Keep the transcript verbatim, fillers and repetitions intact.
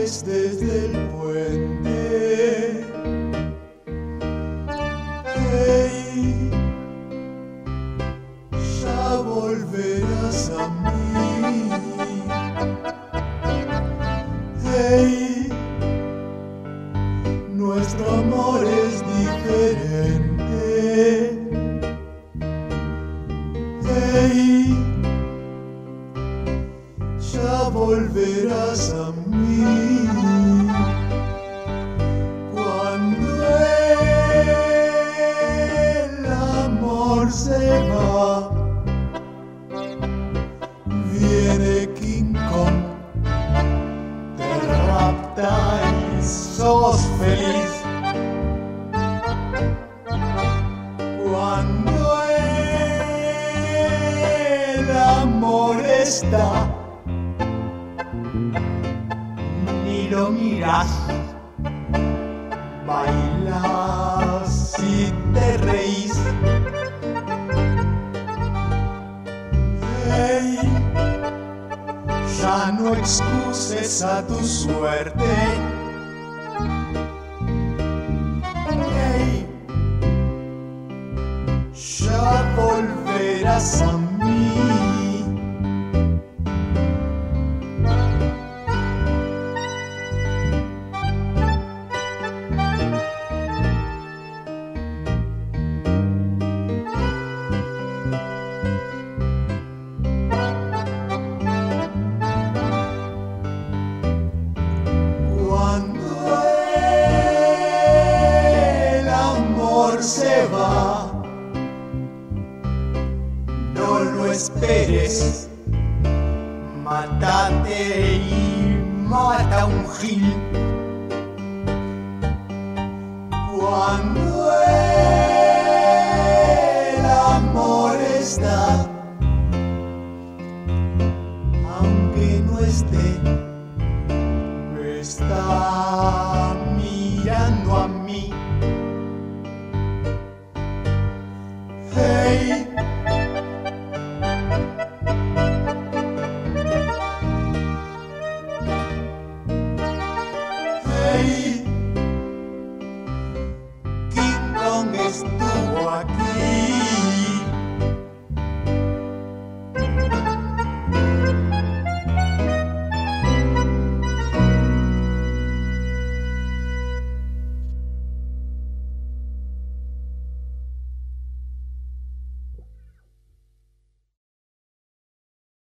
ves desde el puente. Hey, ya volverás a mí. Hey, nuestro amor es diferente. Hey, ya volverás a mí. Cuando el amor se va, viene King Kong, te rapta y sos feliz. Cuando el amor está, ni lo miras, bailas y te reís. Hey, ya no excuses a tu suerte. Hey, ya volverás a mí. Cuando el amor se va, no lo esperes, mátate y mata a un gil. Cuando el amor está, aunque no esté, me está mirando a mí. Hey,